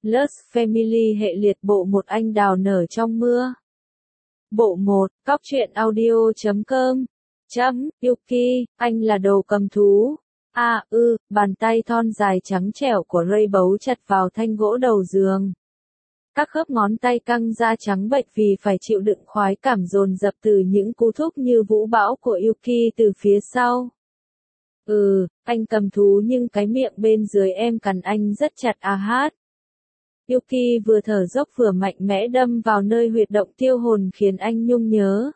Lost Family hệ liệt bộ 1 anh đào nở trong mưa. Bộ 1, cóc truyện audio.com. Yuki, anh là đồ cầm thú. Bàn tay thon dài trắng trẻo của Ray bấu chặt vào thanh gỗ đầu giường. Các khớp ngón tay căng ra trắng bệch vì phải chịu đựng khoái cảm dồn dập từ những cú thúc như vũ bão của Yuki từ phía sau. Anh cầm thú nhưng cái miệng bên dưới em cắn anh rất chặt Yuki vừa thở dốc vừa mạnh mẽ đâm vào nơi huyệt động tiêu hồn khiến anh nhung nhớ.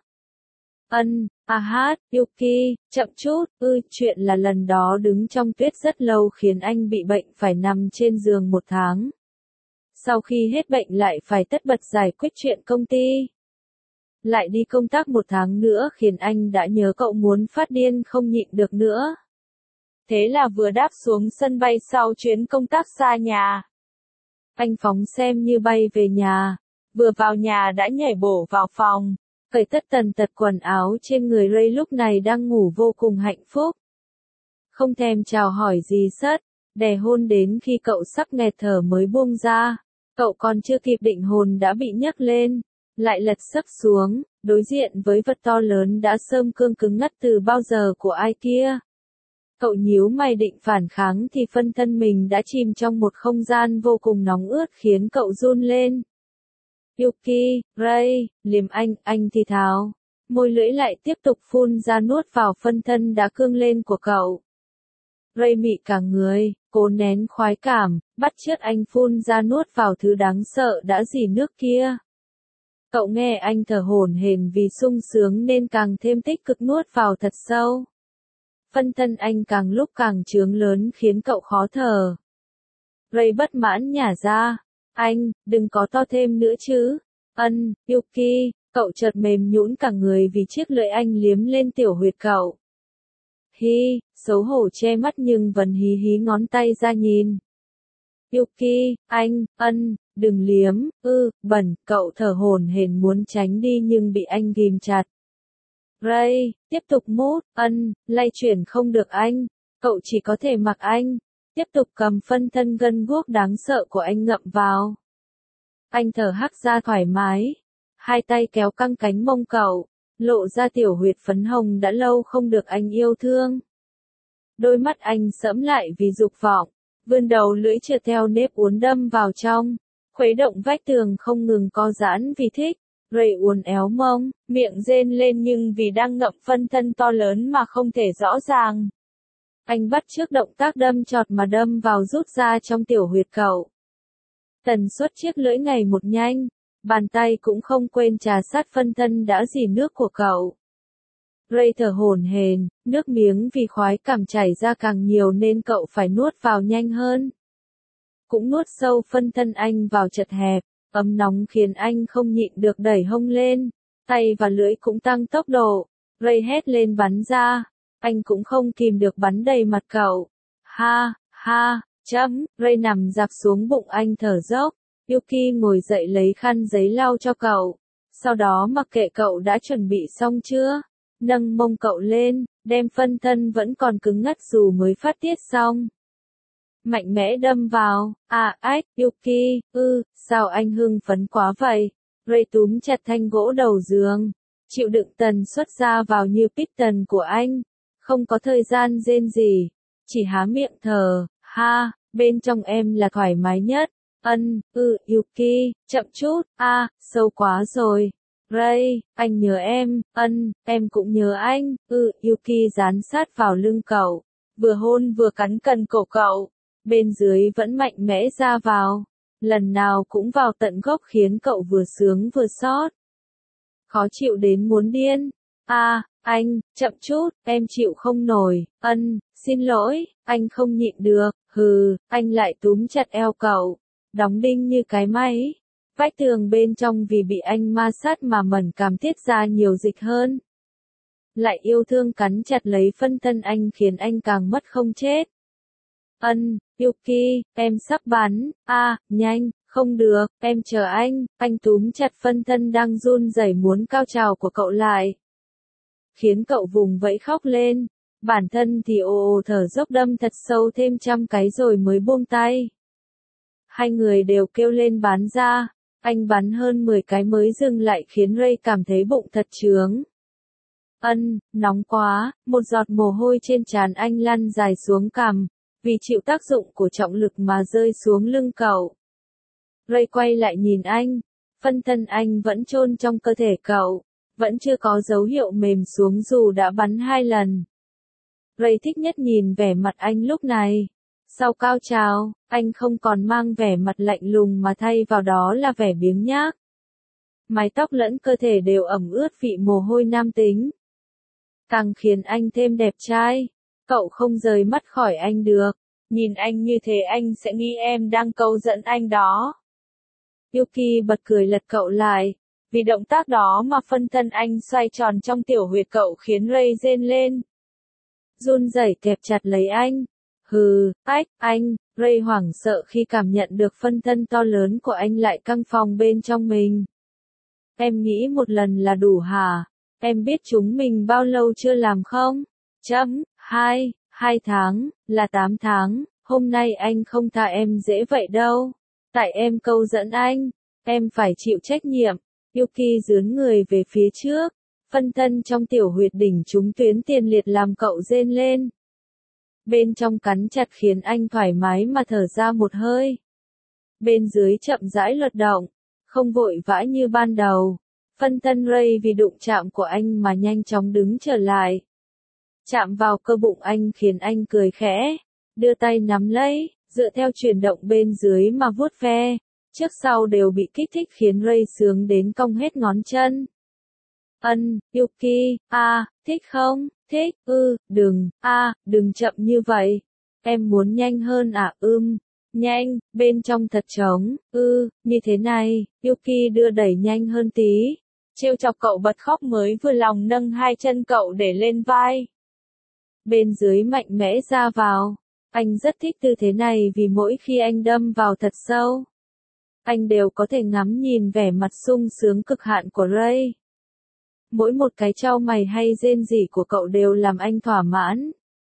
Yuki, chậm chút, chuyện là lần đó đứng trong tuyết rất lâu khiến anh bị bệnh phải nằm trên giường 1 tháng. Sau khi hết bệnh lại phải tất bật giải quyết chuyện công ty. Lại đi công tác 1 tháng nữa khiến anh đã nhớ cậu muốn phát điên không nhịn được nữa. Thế là vừa đáp xuống sân bay sau chuyến công tác xa nhà, anh phóng xem như bay về nhà, vừa vào nhà đã nhảy bổ vào phòng, cởi tất tần tật quần áo trên người Ray lúc này đang ngủ vô cùng hạnh phúc. Không thèm chào hỏi gì sất, đè hôn đến khi cậu sắp nghẹt thở mới buông ra, cậu còn chưa kịp định hồn đã bị nhấc lên, lại lật sấp xuống, đối diện với vật to lớn đã xơm cương cứng ngắt từ bao giờ của ai kia. Cậu nhíu mày định phản kháng thì phân thân mình đã chìm trong một không gian vô cùng nóng ướt khiến cậu run lên. Yuki, Ray, liềm anh thì thào. Môi lưỡi lại tiếp tục phun ra nuốt vào phân thân đã cương lên của cậu. Ray mị cả người, cố nén khoái cảm, bắt chước anh phun ra nuốt vào thứ đáng sợ đã rỉ nước kia. Cậu nghe anh thở hổn hển vì sung sướng nên càng thêm tích cực nuốt vào thật sâu. Phân thân anh càng lúc càng trướng lớn khiến cậu khó thở. Ray bất mãn nhả ra. Anh, đừng có to thêm nữa chứ. Yuki, cậu chợt mềm nhũn cả người vì chiếc lưỡi anh liếm lên tiểu huyệt cậu. Xấu hổ che mắt nhưng vẫn hí hí ngón tay ra nhìn. Yuki, đừng liếm, bẩn, cậu thở hổn hển muốn tránh đi nhưng bị anh ghim chặt. Ray, tiếp tục mút, lay chuyển không được anh, cậu chỉ có thể mặc anh, tiếp tục cầm phân thân gân guốc đáng sợ của anh ngậm vào. Anh thở hắt ra thoải mái, hai tay kéo căng cánh mông cậu, lộ ra tiểu huyệt phấn hồng đã lâu không được anh yêu thương. Đôi mắt anh sẫm lại vì dục vọng, vươn đầu lưỡi trượt theo nếp uốn đâm vào trong, khuấy động vách tường không ngừng co giãn vì thích. Ray uốn éo mông, miệng rên lên nhưng vì đang ngậm phân thân to lớn mà không thể rõ ràng. Anh bắt chước động tác đâm chọt mà đâm vào rút ra trong tiểu huyệt cậu. Tần suất chiếc lưỡi ngày một nhanh, bàn tay cũng không quên trà sát phân thân đã rỉ nước của cậu. Ray thở hổn hển, nước miếng vì khoái cảm chảy ra càng nhiều nên cậu phải nuốt vào nhanh hơn. Cũng nuốt sâu phân thân anh vào chật hẹp. Ấm nóng khiến anh không nhịn được đẩy hông lên, tay và lưỡi cũng tăng tốc độ. Ray hét lên bắn ra, anh cũng không kìm được bắn đầy mặt cậu. Ray nằm dạp xuống bụng anh thở dốc. Yuki ngồi dậy lấy khăn giấy lau cho cậu. Sau đó mặc kệ cậu đã chuẩn bị xong chưa, nâng mông cậu lên, đem phân thân vẫn còn cứng ngắc dù mới phát tiết xong. Mạnh mẽ đâm vào, Yuki, sao anh hưng phấn quá vậy? Ray túm chặt thanh gỗ đầu giường, chịu đựng tần suất ra vào như piston của anh, không có thời gian rên rỉ, chỉ há miệng thở, bên trong em là thoải mái nhất. Yuki, chậm chút, sâu quá rồi. Ray, anh nhớ em, em cũng nhớ anh, Yuki dán sát vào lưng cậu, vừa hôn vừa cắn cần cổ cậu. Bên dưới vẫn mạnh mẽ ra vào, lần nào cũng vào tận gốc khiến cậu vừa sướng vừa xót. Khó chịu đến muốn điên. Anh, chậm chút, em chịu không nổi. Xin lỗi, anh không nhịn được. Anh lại túm chặt eo cậu, đóng đinh như cái máy. Vách tường bên trong vì bị anh ma sát mà mẩn cảm tiết ra nhiều dịch hơn. Lại yêu thương cắn chặt lấy phân thân anh khiến anh càng mất không chết. Yuki, em sắp bắn, nhanh, không được, em chờ anh túm chặt phân thân đang run rẩy muốn cao trào của cậu lại. Khiến cậu vùng vẫy khóc lên, bản thân thì ồ thở dốc đâm thật sâu thêm trăm cái rồi mới buông tay. Hai người đều kêu lên bắn ra. Anh bắn hơn 10 cái mới dừng lại khiến Ray cảm thấy bụng thật chướng. Nóng quá, một giọt mồ hôi trên trán anh lăn dài xuống cằm, vì chịu tác dụng của trọng lực mà rơi xuống lưng cậu. Ray quay lại nhìn anh, phân thân anh vẫn chôn trong cơ thể cậu, vẫn chưa có dấu hiệu mềm xuống dù đã bắn 2 lần. Ray thích nhất nhìn vẻ mặt anh lúc này. Sau cao trào, anh không còn mang vẻ mặt lạnh lùng mà thay vào đó là vẻ biếng nhác. Mái tóc lẫn cơ thể đều ẩm ướt vị mồ hôi nam tính. Càng khiến anh thêm đẹp trai. Cậu không rời mắt khỏi anh được. Nhìn anh như thế anh sẽ nghĩ em đang câu dẫn anh đó. Yuki bật cười lật cậu lại. Vì động tác đó mà phân thân anh xoay tròn trong tiểu huyệt cậu khiến Ray rên lên. Run rẩy kẹp chặt lấy anh. Hừ, anh, Ray hoảng sợ khi cảm nhận được phân thân to lớn của anh lại căng phòng bên trong mình. Em nghĩ một lần là đủ hả? Em biết chúng mình bao lâu chưa làm không? 2 tháng, là 8 tháng, hôm nay anh không tha em dễ vậy đâu. Tại em câu dẫn anh, em phải chịu trách nhiệm. Yuki dướn người về phía trước, phân thân trong tiểu huyệt đỉnh trúng tuyến tiền liệt làm cậu rên lên. Bên trong cắn chặt khiến anh thoải mái mà thở ra một hơi. Bên dưới chậm rãi luật động, không vội vã như ban đầu. Phân thân Ray vì đụng chạm của anh mà nhanh chóng đứng trở lại. Chạm vào cơ bụng anh khiến anh cười khẽ, đưa tay nắm lấy, dựa theo chuyển động bên dưới mà vuốt ve. Trước sau đều bị kích thích khiến Ray sướng đến cong hết ngón chân. Yuki, thích không? Thích, đừng chậm như vậy. Em muốn nhanh hơn à? Nhanh, bên trong thật trống, như thế này. Yuki đưa đẩy nhanh hơn tí. Trêu chọc cậu bật khóc mới vừa lòng nâng 2 chân cậu để lên vai. Bên dưới mạnh mẽ ra vào. Anh rất thích tư thế này vì mỗi khi anh đâm vào thật sâu, anh đều có thể ngắm nhìn vẻ mặt sung sướng cực hạn của Ray. Mỗi một cái chau mày hay rên rỉ của cậu đều làm anh thỏa mãn.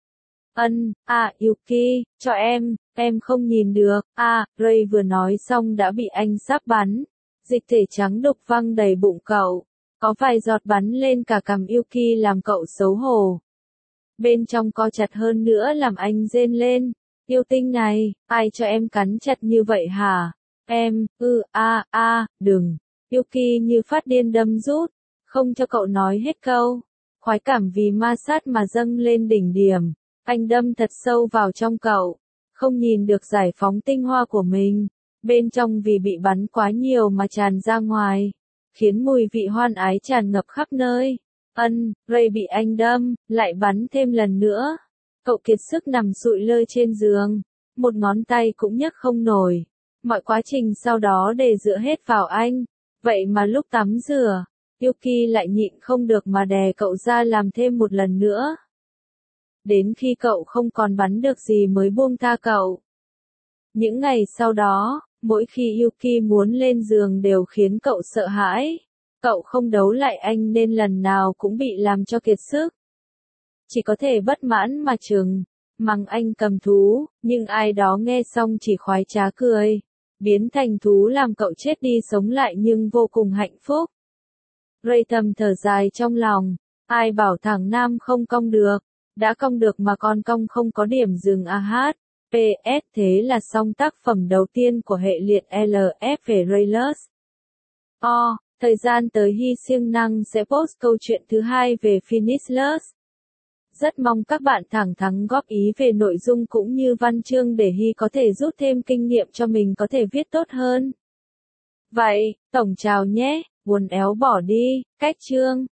Yuki, cho em không nhìn được. Ray vừa nói xong đã bị anh sắp bắn. Dịch thể trắng đục văng đầy bụng cậu. Có vài giọt bắn lên cả cằm Yuki làm cậu xấu hổ. Bên trong co chặt hơn nữa làm anh rên lên. Yêu tinh này, ai cho em cắn chặt như vậy hả? Em, đừng. Yuki như phát điên đâm rút, không cho cậu nói hết câu. Khoái cảm vì ma sát mà dâng lên đỉnh điểm. Anh đâm thật sâu vào trong cậu, không nhìn được giải phóng tinh hoa của mình. Bên trong vì bị bắn quá nhiều mà tràn ra ngoài, khiến mùi vị hoan ái tràn ngập khắp nơi. Ray bị anh đâm, lại bắn thêm lần nữa. Cậu kiệt sức nằm sụi lơ trên giường, một ngón tay cũng nhấc không nổi. Mọi quá trình sau đó để dựa hết vào anh. Vậy mà lúc tắm rửa, Yuki lại nhịn không được mà đè cậu ra làm thêm một lần nữa. Đến khi cậu không còn bắn được gì mới buông tha cậu. Những ngày sau đó, mỗi khi Yuki muốn lên giường đều khiến cậu sợ hãi. Cậu không đấu lại anh nên lần nào cũng bị làm cho kiệt sức. Chỉ có thể bất mãn mà mắng anh cầm thú, nhưng ai đó nghe xong chỉ khoái trá cười. Biến thành thú làm cậu chết đi sống lại nhưng vô cùng hạnh phúc. Ray thầm thở dài trong lòng, ai bảo thằng Nam không cong được, đã cong được mà còn cong không có điểm dừng PS thế là xong tác phẩm đầu tiên của hệ liệt LF về Rayless. Thời gian tới Hy siêng năng sẽ post câu chuyện thứ 2 về Finishless. Rất mong các bạn thẳng thắn góp ý về nội dung cũng như văn chương để Hy có thể rút thêm kinh nghiệm cho mình có thể viết tốt hơn. Vậy, tổng chào nhé, buồn éo bỏ đi, cách chương.